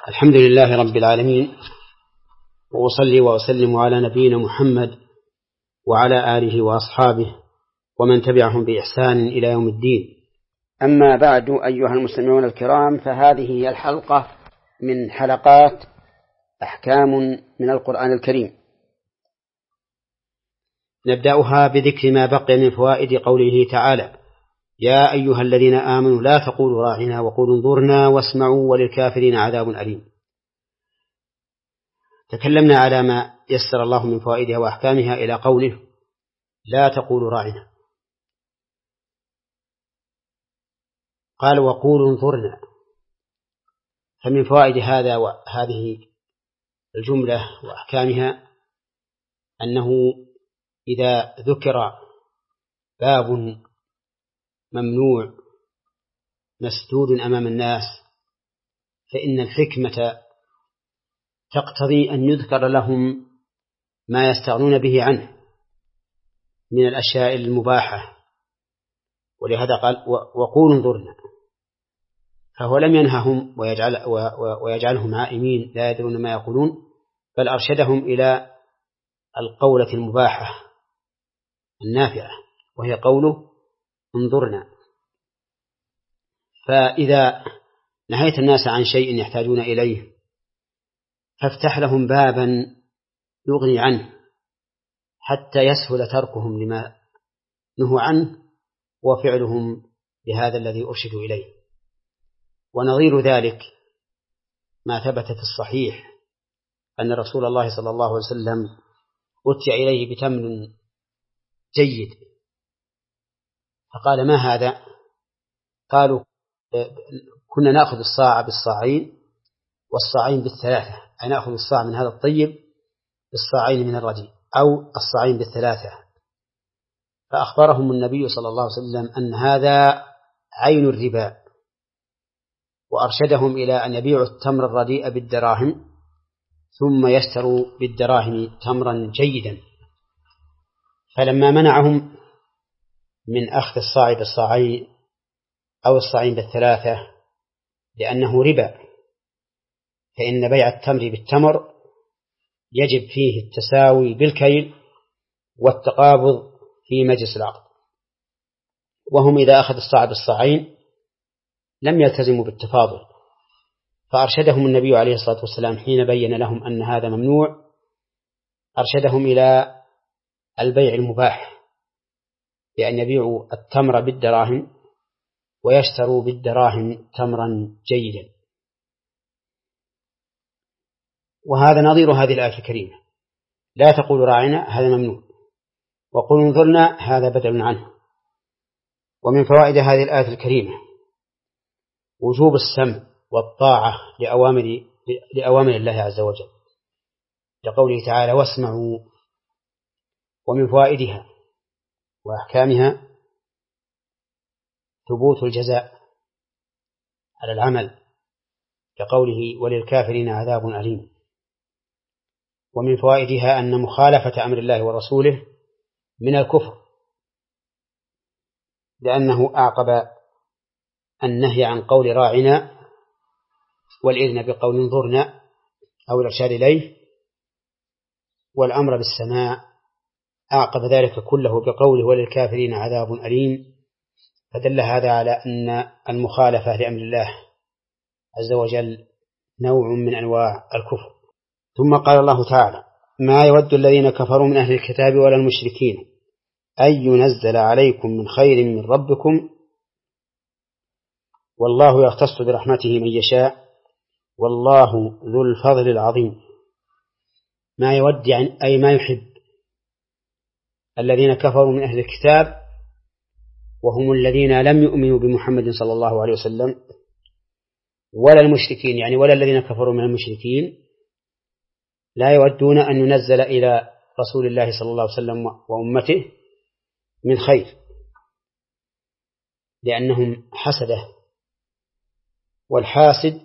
الحمد لله رب العالمين، وأصلي وأسلم على نبينا محمد وعلى آله وأصحابه ومن تبعهم بإحسان إلى يوم الدين. أما بعد، أيها المستمعون الكرام، فهذه هي الحلقة من حلقات أحكام من القرآن الكريم، نبدأها بذكر ما بقي من فوائد قوله تعالى: يا أيها الذين آمنوا لا تقولوا راعنا وقولوا انظرنا واسمعوا وللكافرين عذاب أليم. تكلمنا على ما يسر الله من فوائدها وأحكامها إلى قوله لا تقولوا راعنا، قال وقولوا انظرنا. فمن فوائد هذه الجملة وأحكامها أنه إذا ذكر باب ممنوع مسدود أمام الناس فإن الحكمة تقتضي أن يذكر لهم ما يستغنون به عنه من الأشياء المباحة، ولهذا قال وقولوا انظرنا، فهو لم ينههم ويجعلهم عائمين لا يدرون ما يقولون، بل أرشدهم إلى القولة المباحة النافعة وهي قوله انظرنا. فإذا نهيت الناس عن شيء يحتاجون إليه فافتح لهم بابا يغني عنه حتى يسهل تركهم لما نهوا عنه وفعلهم بهذا الذي أرشدوا إليه. ونظير ذلك ما ثبت في الصحيح أن رسول الله صلى الله عليه وسلم أتي إليه بتمر جيد فقال ما هذا؟ قالوا كنا نأخذ الصاع بالصاعين والصاعين بالثلاثة، أي نأخذ الصاع من هذا الطيب بالصاعين من الرديء أو الصاعين بالثلاثة. فأخبرهم النبي صلى الله عليه وسلم أن هذا عين الربا، وأرشدهم إلى أن يبيعوا التمر الرديء بالدراهم ثم يشتروا بالدراهم تمرا جيدا. فلما منعهم من أخذ الصاع بالصاعين أو الصاعين بالثلاثة لأنه ربا، فإن بيع التمر بالتمر يجب فيه التساوي بالكيل والتقابض في مجلس العقد، وهم إذا أخذ الصاع بالصاعين لم يلتزموا بالتفاضل. فأرشدهم النبي عليه الصلاة والسلام حين بين لهم أن هذا ممنوع، أرشدهم إلى البيع المباح بأن يبيعوا التمر بالدراهم ويشتروا بالدراهم تمرا جيدا. وهذا نظير هذه الآية الكريمة: لا تقولوا راعنا، هذا ممنوع، وقولوا انظرنا، هذا بدل عنه. ومن فوائد هذه الآية الكريمة وجوب السمع والطاعة لأوامر الله عز وجل لقوله تعالى واسمعوا. ومن فوائدها وأحكامها ثبوت الجزاء على العمل لقوله وللكافرين عذاب أليم. ومن فوائدها أن مخالفة أمر الله ورسوله من الكفر، لأنه أعقب النهي عن قول راعنا والإذن بقول انظرنا أو الإرشاد إليه والأمر بالسماع، أعقب ذلك كله بقوله وللكافرين عذاب أليم. فدل هذا على أن المخالفة لأمر الله عز وجل نوع من أنواع الكفر. ثم قال الله تعالى ما يود الذين كفروا من أهل الكتاب ولا المشركين أن ينزل عليكم من خير من ربكم والله يختص برحمته من يشاء والله ذو الفضل العظيم. ما يود يعني أي ما يحب الذين كفروا من أهل الكتاب، وهم الذين لم يؤمنوا بمحمد صلى الله عليه وسلم، ولا المشركين يعني ولا الذين كفروا من المشركين، لا يودون أن ينزل إلى رسول الله صلى الله عليه وسلم وأمته من خير، لأنهم حسده، والحاسد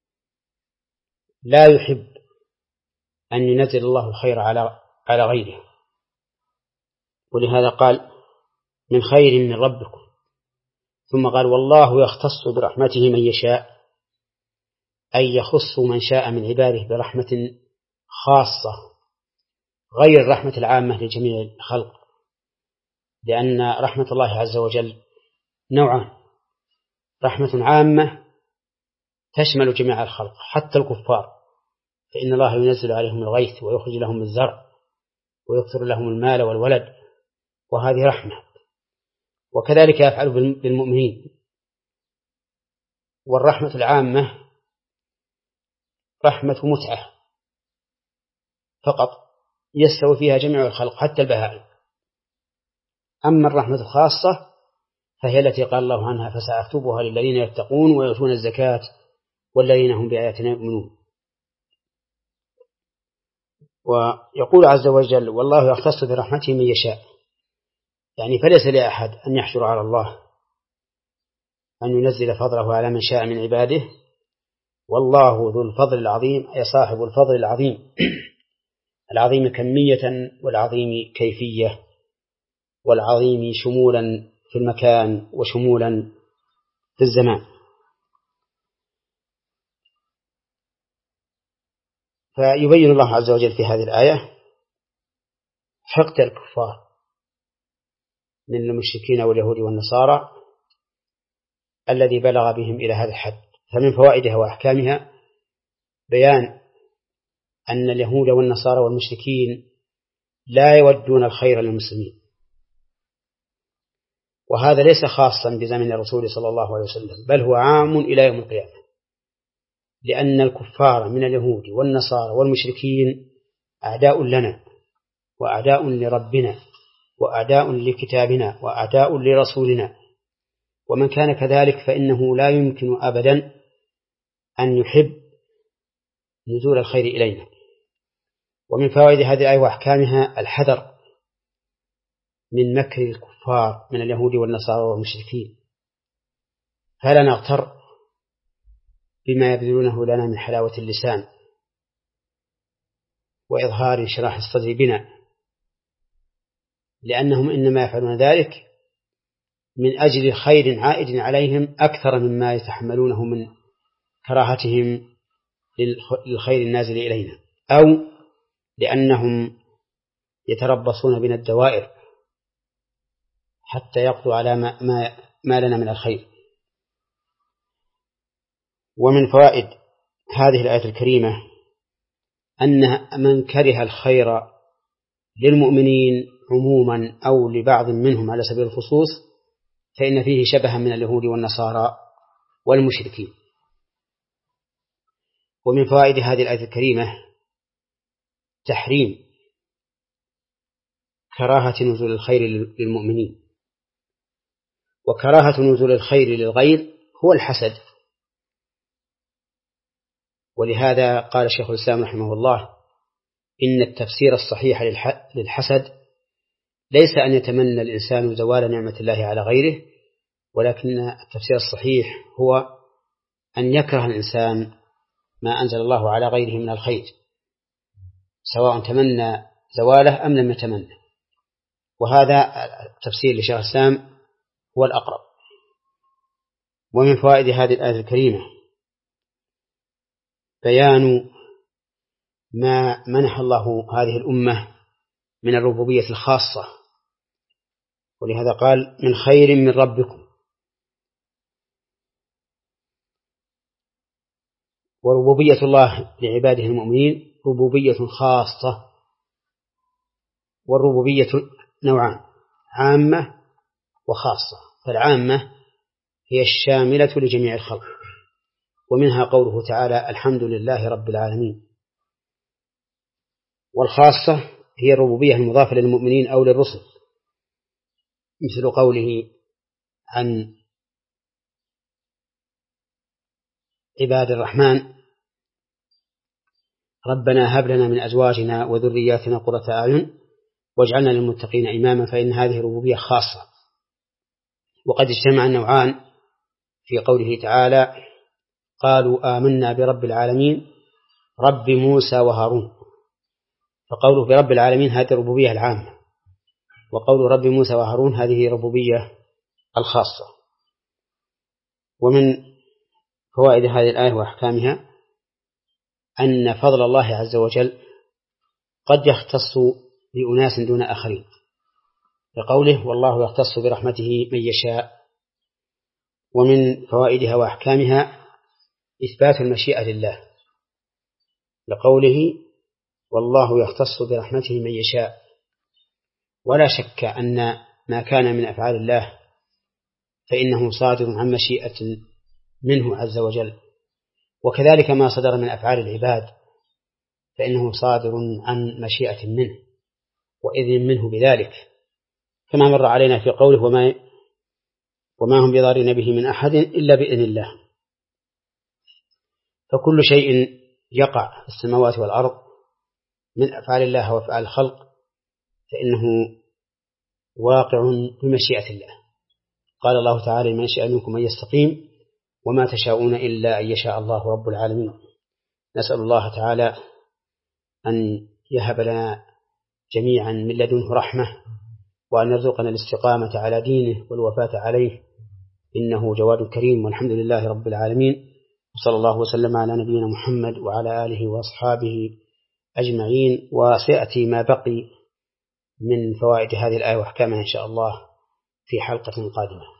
لا يحب أن ينزل الله الخير على غيره. ولهذا قال من خير من ربكم، ثم قال والله يختص برحمته من يشاء، أن يخص من شاء من عباده برحمة خاصة غير الرحمة العامة لجميع الخلق، لأن رحمة الله عز وجل نوعان: رحمة عامة تشمل جميع الخلق حتى الكفار، فإن الله ينزل عليهم الغيث ويخرج لهم الزرع ويكثر لهم المال والولد، وهذه رحمة. وكذلك يفعل بالمؤمنين. والرحمة العامة رحمة متعة فقط يستوي فيها جميع الخلق حتى البهائم. أما الرحمة الخاصة فهي التي قال الله عنها: فسأكتبها للذين يتقون ويؤتون الزكاة والذين هم بآياتنا يؤمنون. ويقول عز وجل: والله يختص برحمته من يشاء، يعني فليس لأحد أن يحجر على الله أن ينزل فضله على من شاء من عباده، والله ذو الفضل العظيم، أي صاحب الفضل العظيم العظيم كمية والعظيم كيفية والعظيم شمولا في المكان وشمولا في الزمان. فيبين الله عز وجل في هذه الآية حقد الكفار من المشركين واليهود والنصارى الذي بلغ بهم إلى هذا الحد. فمن فوائدها وأحكامها بيان أن اليهود والنصارى والمشركين لا يودون الخير للمسلمين، وهذا ليس خاصا بزمن الرسول صلى الله عليه وسلم، بل هو عام إلى يوم القيامة، لأن الكفار من اليهود والنصارى والمشركين أعداء لنا وأعداء لربنا وأعداء لكتابنا وأعداء لرسولنا، ومن كان كذلك فإنه لا يمكن أبدا أن يحب نزول الخير إلينا. ومن فوائد هذه الآية وأحكامها الحذر من مكر الكفار من اليهود والنصارى والمشركين، فلا نغتر بما يبذلونه لنا من حلاوة اللسان وإظهار انشراح الصدر بنا، لأنهم إنما يفعلون ذلك من أجل خير عائد عليهم أكثر مما يتحملونه من كراهتهم للخير النازل إلينا، أو لأنهم يتربصون بنا الدوائر حتى يقضوا على ما لنا من الخير. ومن فوائد هذه الآية الكريمة أن من كره الخير للمؤمنين عموما أو لبعض منهم على سبيل الخصوص فإن فيه شبها من اليهود والنصارى والمشركين. ومن فوائد هذه الآية الكريمة تحريم كراهة نزول الخير للمؤمنين، وكراهة نزول الخير للغير هو الحسد. ولهذا قال شيخ الإسلام رحمه الله: إن التفسير الصحيح للحسد ليس أن يتمنى الإنسان زوال نعمة الله على غيره، ولكن التفسير الصحيح هو أن يكره الإنسان ما أنزل الله على غيره من الخير، سواء تمنى زواله أم لم يتمنى. وهذا التفسير لشيخ الإسلام هو الأقرب. ومن فوائد هذه الآية الكريمة بيان ما منح الله هذه الأمة من الربوبية الخاصة، ولهذا قال: من خير من ربكم. وربوبية الله لعباده المؤمنين ربوبية خاصة، والربوبية نوعان: عامة وخاصة. فالعامة هي الشاملة لجميع الخلق، ومنها قوله تعالى: الحمد لله رب العالمين. والخاصة هي الربوبية المضافة للمؤمنين أو للرسل، مثل قوله عن عباد الرحمن: ربنا هب لنا من أزواجنا وذرياتنا قرة أعين واجعلنا للمتقين إماما، فإن هذه ربوبية خاصة. وقد اجتمع النوعان في قوله تعالى: قالوا آمنا برب العالمين رب موسى وهارون. فقوله برب العالمين هذه الربوبية العامة، وقول رب موسى وهارون هذه ربوبية الخاصة. ومن فوائد هذه الآية وأحكامها أن فضل الله عز وجل قد يختص بأناس دون آخرين، لقوله والله يختص برحمته من يشاء. ومن فوائدها وأحكامها إثبات المشيئة لله، لقوله والله يختص برحمته من يشاء. ولا شك أن ما كان من أفعال الله فإنه صادر عن مشيئة منه عز وجل، وكذلك ما صدر من أفعال العباد فإنه صادر عن مشيئة منه وإذن منه بذلك، كما مر علينا في قوله وما هم بضارين به من أحد إلا بإذن الله. فكل شيء يقع في السماوات والأرض من أفعال الله وأفعال الخلق فإنه واقع بمشيئة الله. قال الله تعالى من شاء منكم أن يستقيم وما تشاءون إلا أن يشاء الله رب العالمين. نسأل الله تعالى أن يهب لنا جميعا من لدنه رحمة، وأن يرزقنا الاستقامة على دينه والوفاة عليه، إنه جواد كريم. والحمد لله رب العالمين، وصلى الله وسلم على نبينا محمد وعلى آله وأصحابه أجمعين. وسيأتي ما بقي من فوائد هذه الآية وأحكامها إن شاء الله في حلقة قادمة.